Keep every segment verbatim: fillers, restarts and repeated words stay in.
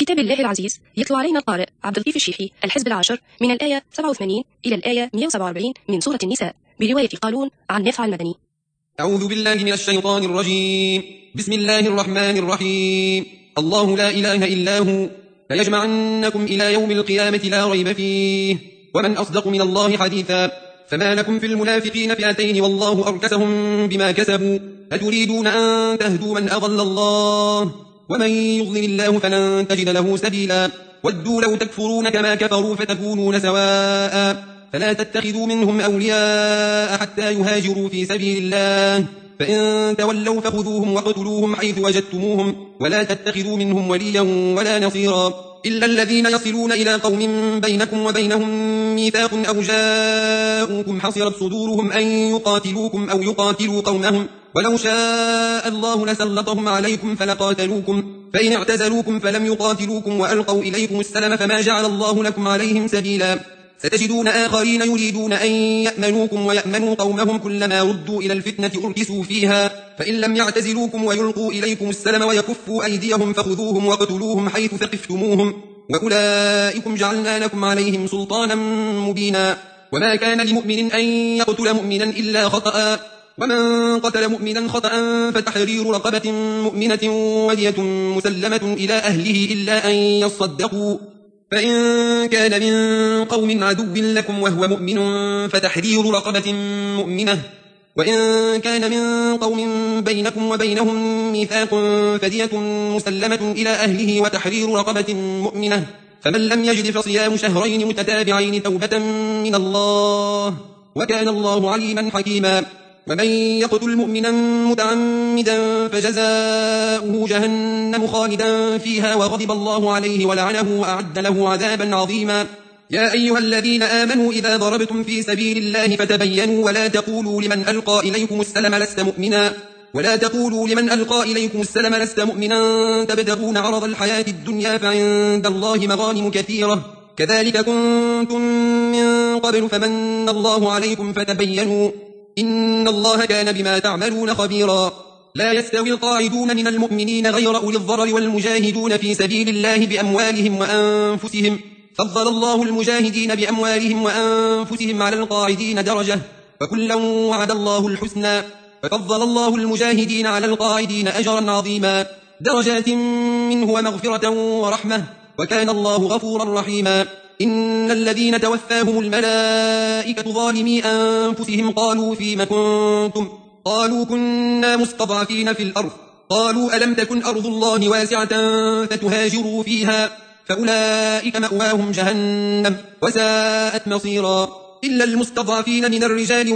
كتاب الله العزيز يطلع علينا القارئ عبد اللطيف الشيحي الحزب العاشر من الآية سبعة وثمانين إلى الآية مئة وسبعة وأربعين من سورة النساء برواية قالون عن نافع المدني. أعوذ بالله من الشيطان الرجيم. بسم الله الرحمن الرحيم. الله لا إله إلا هو ليجمعنكم إلى يوم القيامة لا ريب فيه ومن أصدق من الله حديثا. فما لكم في المنافقين فئتين والله أركسهم بما كسبوا أتريدون أن تهدوا من أضل الله ومن يضلل الله فلن تجد له سبيلا. ودوا لو تكفرون كما كفروا فتكونون سواء فلا تتخذوا منهم أولياء حتى يهاجروا في سبيل الله فإن تولوا فخذوهم واقتلوهم حيث وجدتموهم ولا تتخذوا منهم وليا ولا نصيرا إلا الذين يصلون إلى قوم بينكم وبينهم ميثاق أو جاءوكم حصرت صدورهم أن يقاتلوكم أو يقاتلوا قومهم ولو شاء الله لسلطهم عليكم فلقاتلوكم فإن اعتزلوكم فلم يقاتلوكم وألقوا إليكم السلم فما جعل الله لكم عليهم سبيلا. ستجدون آخرين يريدون أن يأمنوكم ويأمنوا قومهم كلما ردوا إلى الفتنة أركسوا فيها فإن لم يعتزلوكم ويلقوا إليكم السلم ويكفوا أيديهم فخذوهم وقتلوهم حيث ثقفتموهم وأولئكم جعلنا لكم عليهم سلطانا مبينا. وما كان لمؤمن أن يقتل مؤمنا إلا خطأ ومن قتل مؤمنا خطأ فتحرير رقبة مؤمنة ودية مسلمة إلى أهله إلا أن يصدقوا فإن كان من قوم عدو لكم وهو مؤمن فتحرير رقبة مؤمنة وإن كان من قوم بينكم وبينهم ميثاق فدية مسلمة إلى أهله وتحرير رقبة مؤمنة فمن لم يجد فصيام شهرين متتابعين توبة من الله وكان الله عليما حكيما. ومن يقتل مؤمنا متعمدا فجزاؤه جهنم خالدا فيها وغضب الله عليه ولعنه وأعد له عذابا عظيما. يا أيها الذين آمنوا إذا ضربتم في سبيل الله فتبينوا ولا تقولوا لمن ألقى إليكم السلم لست مؤمنا ولا تقولوا لمن ألقى إليكم السلم لست مؤمنا تبتغون عرض الحياة الدنيا فعند الله مغانم كثيرة كذلك كنتم من قبل فمن الله عليكم فتبينوا إن الله كان بما تعملون خبيرا. لا يستوي القاعدون من المؤمنين غير أولي الضرر والمجاهدون في سبيل الله بأموالهم وأنفسهم فضل الله المجاهدين بأموالهم وأنفسهم على القاعدين درجة فكلا وعد الله الحسنى ففضل الله المجاهدين على القاعدين أجرا عظيما درجات منه ومغفرة ورحمة وكان الله غفورا رحيما. إن الذين توفاهم الملائكة ظالمي أنفسهم قالوا فيم كنتم قالوا كنا مستضعفين في الأرض قالوا ألم تكن أرض الله واسعة فتهاجروا فيها فأولئك مأواهم جهنم وساءت مصيرا إلا المستضعفين من الرجال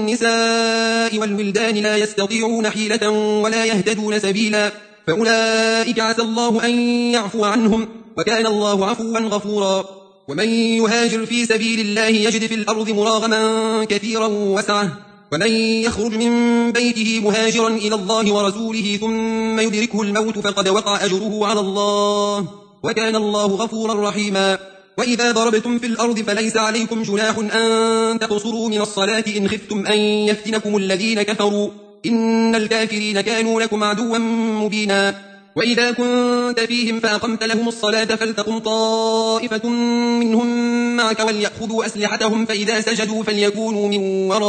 والنساء والولدان لا يستطيعون حيلة ولا يهتدون سبيلا فأولئك عسى الله أن يعفو عنهم وكان الله عفوا غفورا. ومن يهاجر في سبيل الله يجد في الأرض مراغما كثيرا وسعة ومن يخرج من بيته مهاجرا إلى الله ورسوله ثم يدركه الموت فقد وقع أجره على الله وكان الله غفورا رحيما. وإذا ضربتم في الأرض فليس عليكم جناح أن تقصروا من الصلاة إن خفتم أن يفتنكم الذين كفروا إن الكافرين كانوا لكم عدوا مبينا. وإذا كنت فيهم فأقمت لهم الصلاة فلتقم طائفة منهم معك وليأخذوا أسلحتهم فإذا سجدوا فليكونوا من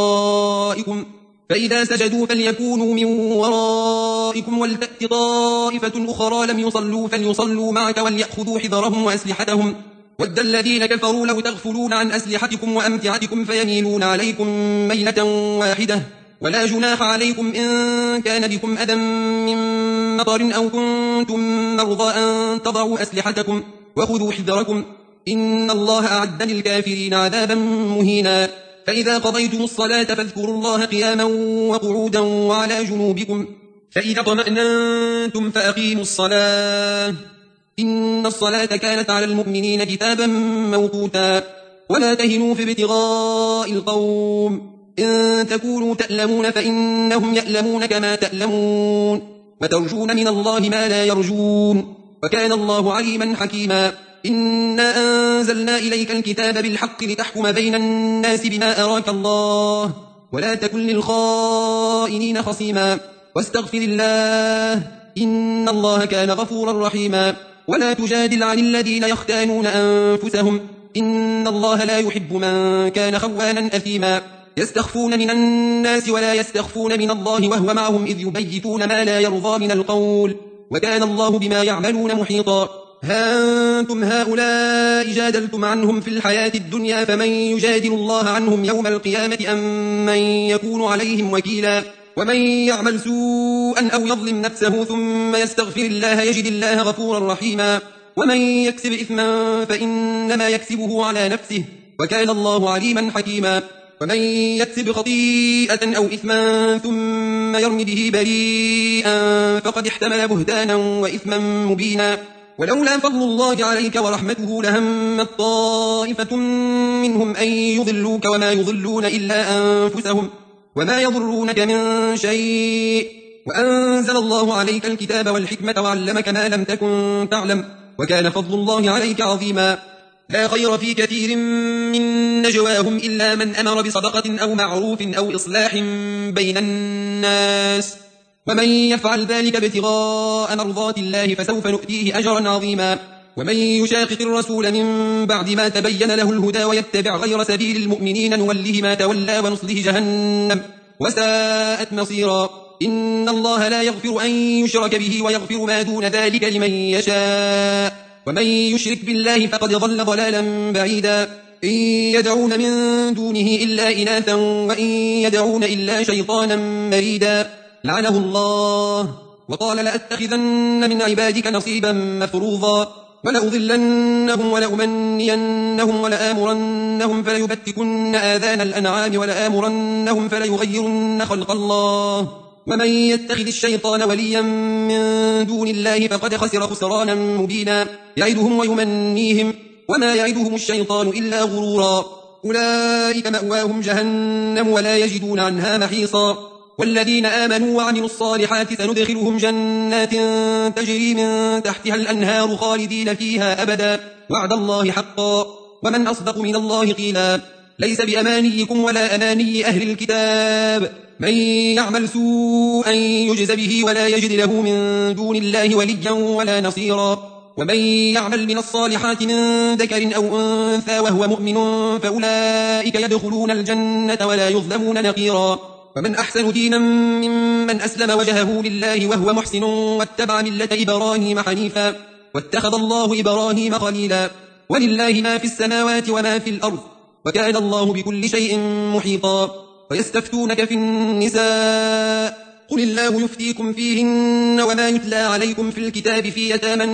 ورائكم فإذا سجدوا فليكونوا من ورائكم ولتأت طائفة أخرى لم يصلوا فليصلوا معك وليأخذوا حذرهم وأسلحتهم ود الذين كفروا لو تغفلون عن أسلحتكم وأمتعتكم فيميلون عليكم ميلة واحدة ولا جناح عليكم إن كان بكم أذى من مطر أو كنتم مرضى أن تضعوا أسلحتكم وخذوا حذركم إن الله أعد للكافرين عذابا مهينا. فإذا قضيتم الصلاة فاذكروا الله قياما وقعودا وعلى جنوبكم فإذا اطمأننتم فأقيموا الصلاة إن الصلاة كانت على المؤمنين كتابا موقوتا. ولا تهنوا في ابتغاء القوم إن تكونوا تألمون فإنهم يألمون كما تألمون وترجون من الله ما لا يرجون وكان الله عليما حكيما. إنا أنزلنا إليك الكتاب بالحق لتحكم بين الناس بما أراك الله ولا تكن للخائنين خصيما واستغفر الله إن الله كان غفورا رحيما. ولا تجادل عن الذين يختانون أنفسهم إن الله لا يحب من كان خوانا أثيما يستخفون من الناس ولا يستخفون من الله وهو معهم إذ يبيتون ما لا يرضى من القول وكان الله بما يعملون محيطا ها أنتم هؤلاء جادلتم عنهم في الحياة الدنيا فمن يجادل الله عنهم يوم القيامة أم من يكون عليهم وكيلا ومن يعمل سوءا أو يظلم نفسه ثم يستغفر الله يجد الله غفورا رحيما ومن يكسب إثما فإنما يكسبه على نفسه وكان الله عليما حكيما ومن يكسب خطيئة أو إثما ثم يرم به بريئا فقد احتمل بهتانا وإثما مبينا ولولا فضل الله عليك ورحمته لهمت طائفة منهم أن يضلوك وما يضلون إلا أنفسهم وما يضرونك من شيء وأنزل الله عليك الكتاب والحكمة وعلمك ما لم تكن تعلم وكان فضل الله عليك عظيما لا خير في كثير من نجواهم إلا من أمر بصدقة أو معروف أو إصلاح بين الناس ومن يفعل ذلك ابتغاء مرضات الله فسوف نؤتيه أجرا عظيما ومن يشاقق الرسول من بعد ما تبين له الهدى ويتبع غير سبيل المؤمنين نوله ما تولى ونصله جهنم وساءت مصيرا إن الله لا يغفر أن يشرك به ويغفر ما دون ذلك لمن يشاء ومن يشرك بالله فقد ضل ضلالا بعيدا إن يدعون من دونه إلا إناثا وإن يدعون إلا شيطانا مريدا لعنه الله وقال لأتخذن من عبادك نصيبا مفروضا ولأضلنهم ولأمنينهم ولآمرنهم فليبتكن آذان الأنعام ولآمرنهم فليغيرن خلق الله ومن يتخذ الشيطان وليا من دون الله فقد خسر خسرانا مبينا يعدهم ويمنيهم وما يعدهم الشيطان إلا غرورا أولئك مأواهم جهنم ولا يجدون عنها محيصا والذين آمنوا وعملوا الصالحات سندخلهم جنات تجري من تحتها الأنهار خالدين فيها أبدا وعد الله حقا ومن أصدق من الله قيلا ليس بأمانيكم ولا أماني أهل الكتاب من يعمل سوءا يجز به ولا يجد له من دون الله وليا ولا نصيرا ومن يعمل من الصالحات من ذكر أو أنثى وهو مؤمن فأولئك يدخلون الجنة ولا يظلمون نقيرا ومن أحسن دينا ممن أسلم وجهه لله وهو محسن واتبع ملة إبراهيم حنيفا واتخذ الله إبراهيم خليلا ولله ما في السماوات وما في الأرض وكان الله بكل شيء محيطا ويستفتونك في النساء قل الله يفتيكم فيهن وما يتلى عليكم في الكتاب في يتامى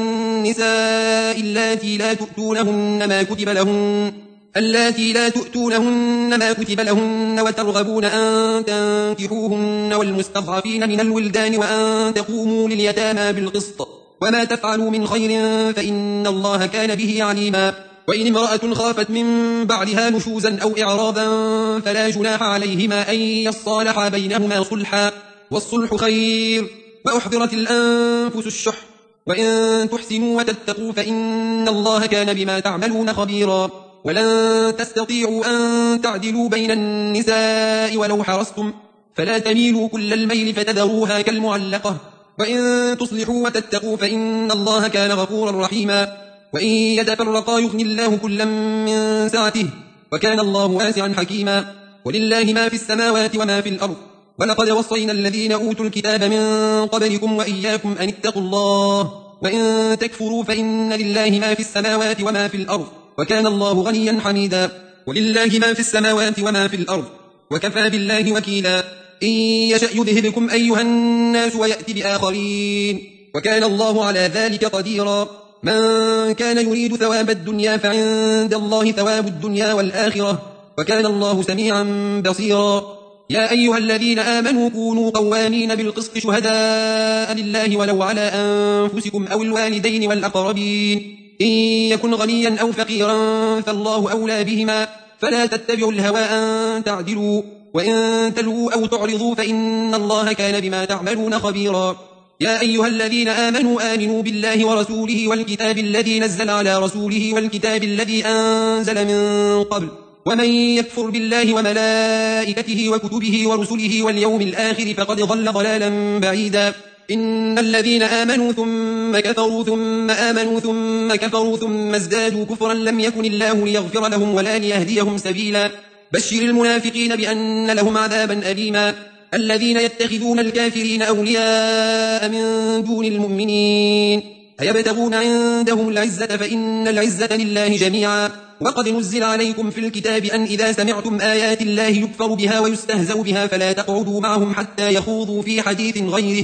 النساء اللاتي لا تؤتونهن ما كتب لهن اللاتي لا تؤتونهن ما كتب لهن وترغبون أن تنكحوهن والمستضعفين من الولدان وأن تقوموا لليتامى بالقسط وما تفعلوا من خير فإن الله كان به عليما وإن امرأة خافت من بعدها نشوزا أو إعراضا فلا جناح عليهما أن يصالحا بينهما صلحا والصلح خير وأحضرت الأنفس الشح وإن تحسنوا وتتقوا فإن الله كان بما تعملون خبيرا ولن تستطيعوا أن تعدلوا بين النساء ولو حرصتم فلا تميلوا كل الميل فتذروها كالمعلقة وإن تصلحوا وتتقوا فإن الله كان غفورا رحيما وإن يتفرقا يغني الله كلا من سعته وكان الله واسعا حكيما ولله ما في السماوات وما في الأرض ولقد وصينا الذين أوتوا الكتاب من قبلكم وإياكم أن اتقوا الله وإن تكفروا فإن لله ما في السماوات وما في الأرض وكان الله غنيا حميدا ولله ما في السماوات وما في الأرض وكفى بالله وكيلا إن يشأ يذهبكم أيها الناس ويأتي بآخرين وكان الله على ذلك قديرا من كان يريد ثواب الدنيا فعند الله ثواب الدنيا والآخرة وكان الله سميعا بصيرا يا أيها الذين آمنوا كونوا قوامين بالقسط شهداء لله ولو على أنفسكم أو الوالدين والأقربين إن يكن غنيا أو فقيرا فالله أولى بهما فلا تتبعوا الهوى أن تعدلوا وإن تلووا أو تعرضوا فإن الله كان بما تعملون خبيرا يا أيها الذين آمنوا آمنوا بالله ورسوله والكتاب الذي نزل على رسوله والكتاب الذي أنزل من قبل ومن يكفر بالله وملائكته وكتبه ورسله واليوم الآخر فقد ضل ضلالا بعيدا إن الذين آمنوا ثم كفروا ثم آمنوا ثم كفروا ثم ازدادوا كفرا لم يكن الله ليغفر لهم ولا ليهديهم سبيلا بشر المنافقين بأن لهم عذابا أليما الذين يتخذون الكافرين أولياء من دون المؤمنين أيبتغون عندهم العزة فإن العزة لله جميعا وقد نزل عليكم في الكتاب أن إذا سمعتم آيات الله يكفر بها ويستهزأ بها فلا تقعدوا معهم حتى يخوضوا في حديث غيره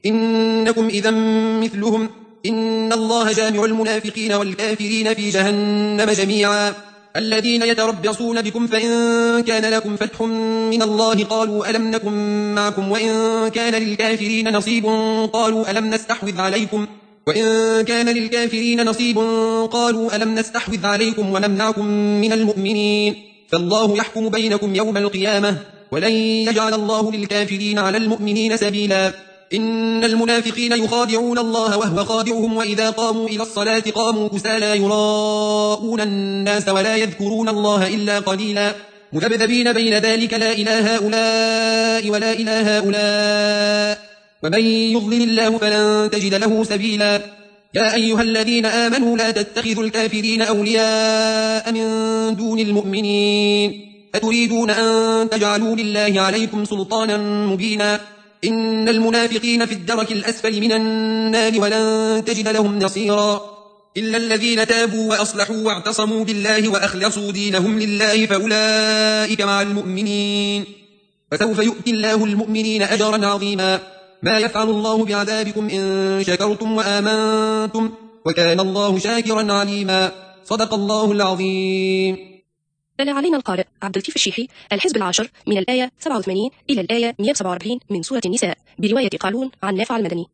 إنكم إذا مثلهم إن الله جامع المنافقين والكافرين في جهنم جميعا الذين يتربصون بكم فإن كان لكم فتح من الله قالوا ألم نكن معكم وإن كان للكافرين نصيب قالوا ألم نستحوذ عليكم وإن كان للكافرين نصيب قالوا ألم نستحوذ عليكم ونمنعكم من المؤمنين فالله يحكم بينكم يوم القيامة ولن يجعل الله للكافرين على المؤمنين سبيلا إن المنافقين يخادعون الله وهو خادعهم وإذا قاموا إلى الصلاة قاموا كسالى يراءون الناس ولا يذكرون الله إلا قليلا مذبذبين بين ذلك لا إله هؤلاء ولا إله هؤلاء ومن يضلل الله فلن تجد له سبيلا يا أيها الذين آمنوا لا تتخذوا الكافرين أولياء من دون المؤمنين أتريدون أن تجعلوا لله عليكم سلطانا مبينا إن المنافقين في الدرك الأسفل من النار ولن تجد لهم نصيرا إلا الذين تابوا وأصلحوا واعتصموا بالله وأخلصوا دينهم لله فأولئك مع المؤمنين فسوف يؤتي الله المؤمنين أجرا عظيما ما يفعل الله بعذابكم إن شكرتم وآمنتم وكان الله شاكرا عليما صدق الله العظيم. تلا علينا القارئ عبد اللطيف الشيحي الحزب العاشر من الآية سبعة وثمانين إلى الآية مئة وسبعة وأربعين من سورة النساء برواية قالون عن نافع المدني.